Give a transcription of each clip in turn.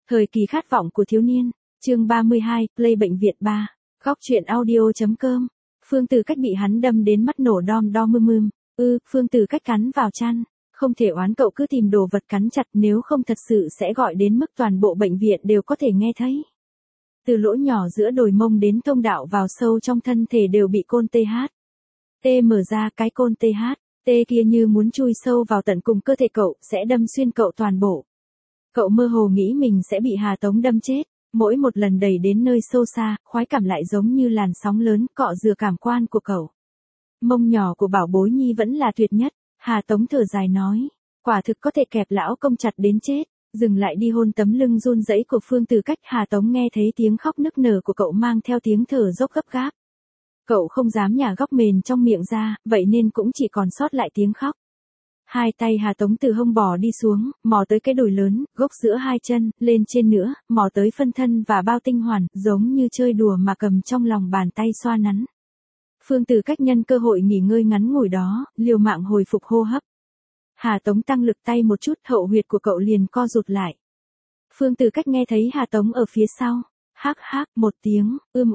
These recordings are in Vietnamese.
Thời kỳ khát vọng của thiếu niên, chương 32, Play bệnh viện 3, góc truyện audio.com. Phương Tử Cách bị hắn đâm đến mắt nổ đom đom Phương Tử Cách cắn vào chăn, không thể oán cậu cứ tìm đồ vật cắn chặt, nếu không thật sự sẽ gọi đến mức toàn bộ bệnh viện đều có thể nghe thấy. Từ lỗ nhỏ giữa đồi mông đến thông đạo vào sâu trong thân thể đều bị côn TH. Mở ra, cái côn TH kia như muốn chui sâu vào tận cùng cơ thể cậu, sẽ đâm xuyên cậu toàn bộ. Cậu mơ hồ nghĩ mình sẽ bị Hà Tống đâm chết, mỗi một lần đẩy đến nơi sâu xa, khoái cảm lại giống như làn sóng lớn cọ rửa cảm quan của cậu. Mông nhỏ của Bảo Bối Nhi vẫn là tuyệt nhất, Hà Tống thở dài nói, quả thực có thể kẹp lão công chặt đến chết. Dừng lại đi hôn tấm lưng run rẩy của Phương Tử Cách. Hà Tống nghe thấy tiếng khóc nức nở của cậu mang theo tiếng thở dốc gấp gáp. Cậu không dám nhả góc mền trong miệng ra, vậy nên cũng chỉ còn sót lại tiếng khóc. Hai tay Hà Tống từ hông bò đi xuống, mò tới cái đùi lớn, gốc giữa hai chân, lên trên nữa, mò tới phân thân và bao tinh hoàn, giống như chơi đùa mà cầm trong lòng bàn tay xoa nắn. Phương Tử Cách nhân cơ hội nghỉ ngơi ngắn ngủi đó, liều mạng hồi phục hô hấp. Hà Tống tăng lực tay một chút, hậu huyệt của cậu liền co rụt lại. Phương Tử Cách nghe thấy Hà Tống ở phía sau, hắc hắc một tiếng,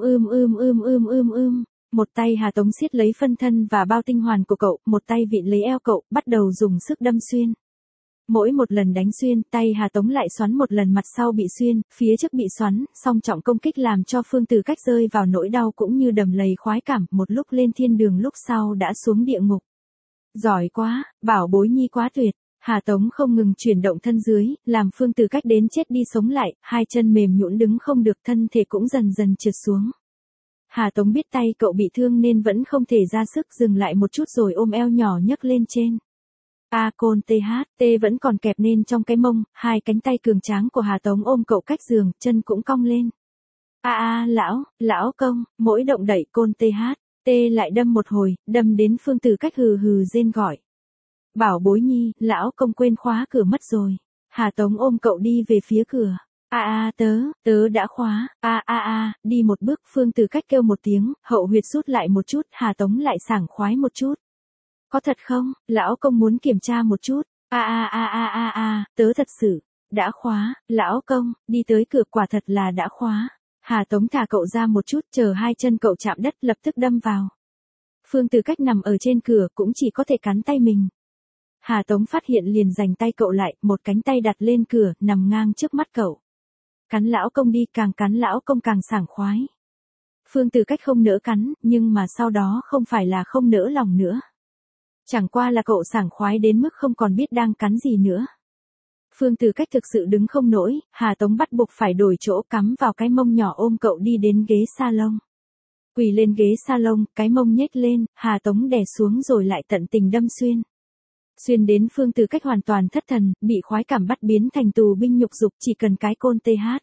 Một tay Hà Tống siết lấy phân thân và bao tinh hoàn của cậu, một tay vịn lấy eo cậu, bắt đầu dùng sức đâm xuyên. Mỗi một lần đánh xuyên, tay Hà Tống lại xoắn một lần, mặt sau bị xuyên, phía trước bị xoắn, song trọng công kích làm cho Phương Tử Cách rơi vào nỗi đau cũng như đầm lầy khoái cảm, một lúc lên thiên đường lúc sau đã xuống địa ngục. Giỏi quá, Bảo Bối Nhi quá tuyệt. Hà Tống không ngừng chuyển động thân dưới, làm Phương Tử Cách đến chết đi sống lại, hai chân mềm nhũn đứng không được, thân thể cũng dần dần trượt xuống. Hà Tống biết tay cậu bị thương nên vẫn không thể ra sức, dừng lại một chút rồi ôm eo nhỏ nhấc lên trên. Côn TH vẫn còn kẹp nên trong cái mông, hai cánh tay cường tráng của Hà Tống ôm cậu cách giường, chân cũng cong lên. Lão công, mỗi động đẩy côn TH lại đâm một hồi, đâm đến Phương Tử Cách hừ hừ rên gọi. Bảo Bối Nhi, lão công quên khóa cửa mất rồi. Hà Tống ôm cậu đi về phía cửa. Tớ đã khóa. Đi một bước, Phương Tử Cách kêu một tiếng, hậu huyệt rút lại một chút, Hà Tống lại sảng khoái một chút. Có thật không, lão công muốn kiểm tra một chút. Tớ thật sự, đã khóa, lão công, đi tới cửa, quả thật là đã khóa. Hà Tống thả cậu ra một chút, chờ hai chân cậu chạm đất, lập tức đâm vào. Phương Tử Cách nằm ở trên cửa, cũng chỉ có thể cắn tay mình. Hà Tống phát hiện liền giành tay cậu lại, một cánh tay đặt lên cửa, nằm ngang trước mắt cậu. Cắn lão công đi, càng cắn lão công càng sảng khoái. Phương Tử Cách không nỡ cắn, nhưng mà sau đó không phải là không nỡ lòng nữa. Chẳng qua là cậu sảng khoái đến mức không còn biết đang cắn gì nữa. Phương Tử Cách thực sự đứng không nổi, Hà Tống bắt buộc phải đổi chỗ, cắm vào cái mông nhỏ ôm cậu đi đến ghế salon. Quỳ lên ghế salon, cái mông nhếch lên, Hà Tống đè xuống rồi lại tận tình đâm xuyên. Xuyên đến Phương Tử Cách hoàn toàn thất thần, bị khoái cảm bắt biến thành tù binh nhục dục, chỉ cần cái côn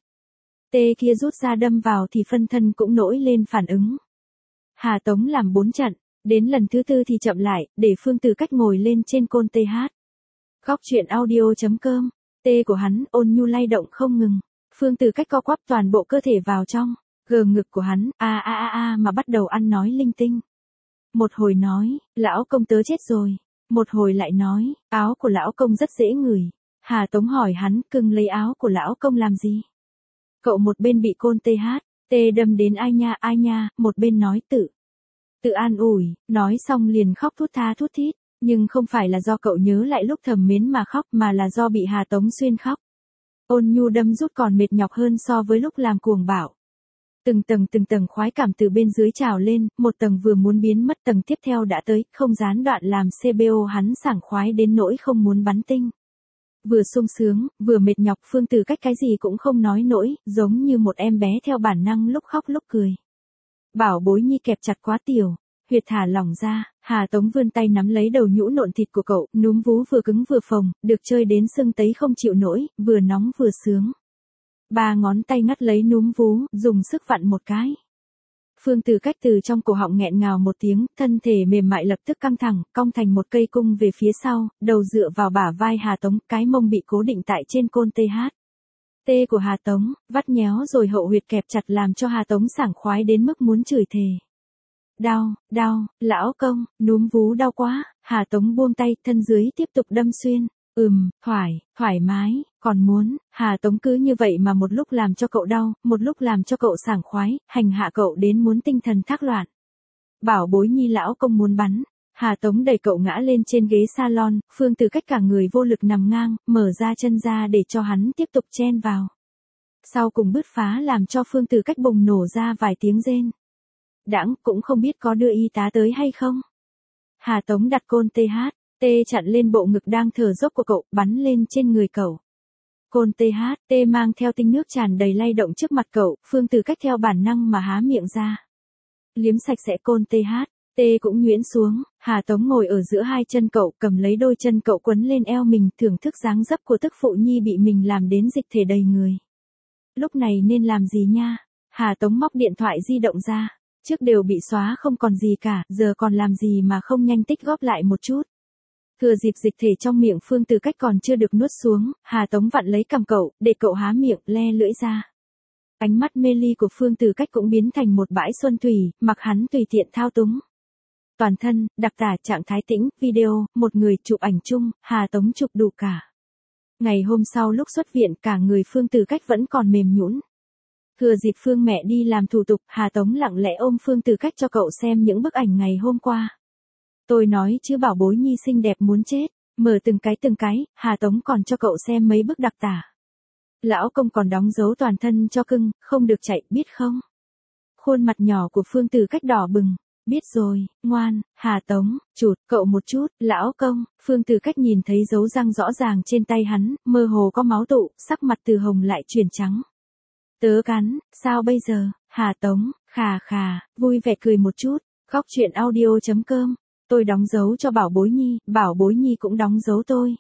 TH kia rút ra đâm vào thì phân thân cũng nổi lên phản ứng. Hà Tống làm 4 trận, đến lần thứ 4 thì chậm lại, để Phương Tử Cách ngồi lên trên côn TH. Góc truyện audio.com, của hắn ôn nhu lay động không ngừng. Phương Tử Cách co quắp toàn bộ cơ thể vào trong, gờ ngực của hắn, mà bắt đầu ăn nói linh tinh. Một hồi nói, lão công tớ chết rồi. Một hồi lại nói, áo của lão công rất dễ ngửi. Hà Tống hỏi hắn, cưng lấy áo của lão công làm gì? Cậu một bên bị côn TH đâm đến ai nha, một bên nói tự an ủi, nói xong liền khóc thút tha thút thít. Nhưng không phải là do cậu nhớ lại lúc thầm mến mà khóc, mà là do bị Hà Tống xuyên khóc. Ôn nhu đâm rút còn mệt nhọc hơn so với lúc làm cuồng bạo. Từng tầng khoái cảm từ bên dưới trào lên, một tầng vừa muốn biến mất, tầng tiếp theo đã tới, không gián đoạn làm CBO hắn sảng khoái đến nỗi không muốn bắn tinh. Vừa sung sướng, vừa mệt nhọc, Phương Tử Cách cái gì cũng không nói nổi, giống như một em bé theo bản năng lúc khóc lúc cười. Bảo Bối Nhi kẹp chặt quá tiểu, huyệt thả lỏng ra, Hà Tống vươn tay nắm lấy đầu nhũ nộn thịt của cậu, núm vú vừa cứng vừa phồng, được chơi đến sưng tấy không chịu nổi, vừa nóng vừa sướng. 3 ngón tay ngắt lấy núm vú, dùng sức vặn một cái. Phương Tử Cách từ trong cổ họng nghẹn ngào một tiếng, thân thể mềm mại lập tức căng thẳng, cong thành một cây cung về phía sau, đầu dựa vào bả vai Hà Tống, cái mông bị cố định tại trên côn TH của Hà Tống, vắt nhéo rồi hậu huyệt kẹp chặt làm cho Hà Tống sảng khoái đến mức muốn chửi thề. Đau, lão công, núm vú đau quá. Hà Tống buông tay, thân dưới tiếp tục đâm xuyên. Thoải mái. Còn muốn, Hà Tống cứ như vậy mà một lúc làm cho cậu đau, một lúc làm cho cậu sảng khoái, hành hạ cậu đến muốn tinh thần thác loạn. Bảo bối nhi lão công muốn bắn. Hà Tống đẩy cậu ngã lên trên ghế salon, Phương Từ Cách cả người vô lực nằm ngang, mở ra chân ra để cho hắn tiếp tục chen vào. Sau cùng bứt phá làm cho Phương Từ Cách bùng nổ ra vài tiếng rên. Đãng, cũng không biết có đưa y tá tới hay không. Hà Tống đặt côn THT chặn lên bộ ngực đang thở dốc của cậu, bắn lên trên người cậu. Côn THT mang theo tinh nước tràn đầy lay động trước mặt cậu, Phương Từ Cách theo bản năng mà há miệng ra. Liếm sạch sẽ côn THT cũng nhuyễn xuống, Hà Tống ngồi ở giữa hai chân cậu, cầm lấy đôi chân cậu quấn lên eo mình, thưởng thức dáng dấp của tức phụ nhi bị mình làm đến dịch thể đầy người. Lúc này nên làm gì nha? Hà Tống móc điện thoại di động ra. Trước đều bị xóa không còn gì cả, giờ còn làm gì mà không nhanh tích góp lại một chút. Thừa dịp dịch thể trong miệng Phương Từ Cách còn chưa được nuốt xuống, Hà Tống vặn lấy cằm cậu, để cậu há miệng, le lưỡi ra. Ánh mắt mê ly của Phương Từ Cách cũng biến thành một bãi xuân thủy, mặc hắn tùy tiện thao túng. Toàn thân, đặc tả trạng thái tĩnh, video, một người chụp ảnh chung, Hà Tống chụp đủ cả. Ngày hôm sau lúc xuất viện cả người Phương Từ Cách vẫn còn mềm nhũn. Thừa dịp Phương mẹ đi làm thủ tục, Hà Tống lặng lẽ ôm Phương Từ Cách cho cậu xem những bức ảnh ngày hôm qua. Tôi nói chứ bảo bối nhi xinh đẹp muốn chết, mở từng cái, Hà Tống còn cho cậu xem mấy bức đặc tả. Lão công còn đóng dấu toàn thân cho cưng, không được chạy, biết không? Khuôn mặt nhỏ của Phương Từ Cách đỏ bừng. Biết rồi, ngoan, Hà Tống, chụt cậu một chút, lão công. Phương Từ Cách nhìn thấy dấu răng rõ ràng trên tay hắn, mơ hồ có máu tụ, sắc mặt từ hồng lại chuyển trắng. Tớ cắn, sao bây giờ? Hà Tống, khà khà, vui vẻ cười một chút. Khóc chuyện audio.com. Tôi đóng dấu cho bảo bối nhi cũng đóng dấu tôi.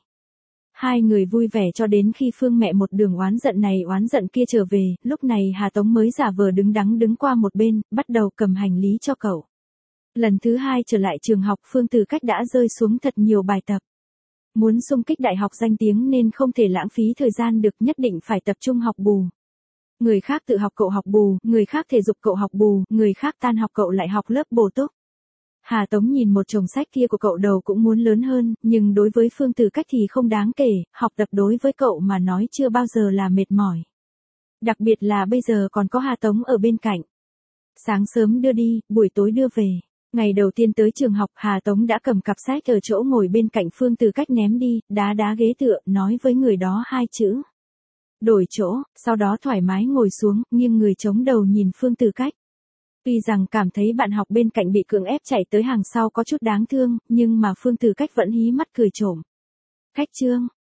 Hai người vui vẻ cho đến khi Phương mẹ một đường oán giận này oán giận kia trở về, lúc này Hà Tống mới giả vờ đứng đắn đứng qua một bên, bắt đầu cầm hành lý cho cậu. Lần thứ hai trở lại trường học, Phương Từ Cách đã rơi xuống thật nhiều bài tập. Muốn xung kích đại học danh tiếng nên không thể lãng phí thời gian được, nhất định phải tập trung học bù. Người khác tự học cậu học bù, người khác thể dục cậu học bù, người khác tan học cậu lại học lớp bổ túc. Hà Tống nhìn một chồng sách kia của cậu đầu cũng muốn lớn hơn, nhưng đối với Phương Từ Cách thì không đáng kể, học tập đối với cậu mà nói chưa bao giờ là mệt mỏi. Đặc biệt là bây giờ còn có Hà Tống ở bên cạnh. Sáng sớm đưa đi, buổi tối đưa về. Ngày đầu tiên tới trường học, Hà Tống đã cầm cặp sách ở chỗ ngồi bên cạnh Phương Từ Cách ném đi, đá ghế tựa, nói với người đó hai chữ. Đổi chỗ, sau đó thoải mái ngồi xuống, nghiêng người chống đầu nhìn Phương Từ Cách. Tuy rằng cảm thấy bạn học bên cạnh bị cưỡng ép chạy tới hàng sau có chút đáng thương, nhưng mà Phương Từ Cách vẫn hí mắt cười trộm. Khách Trương,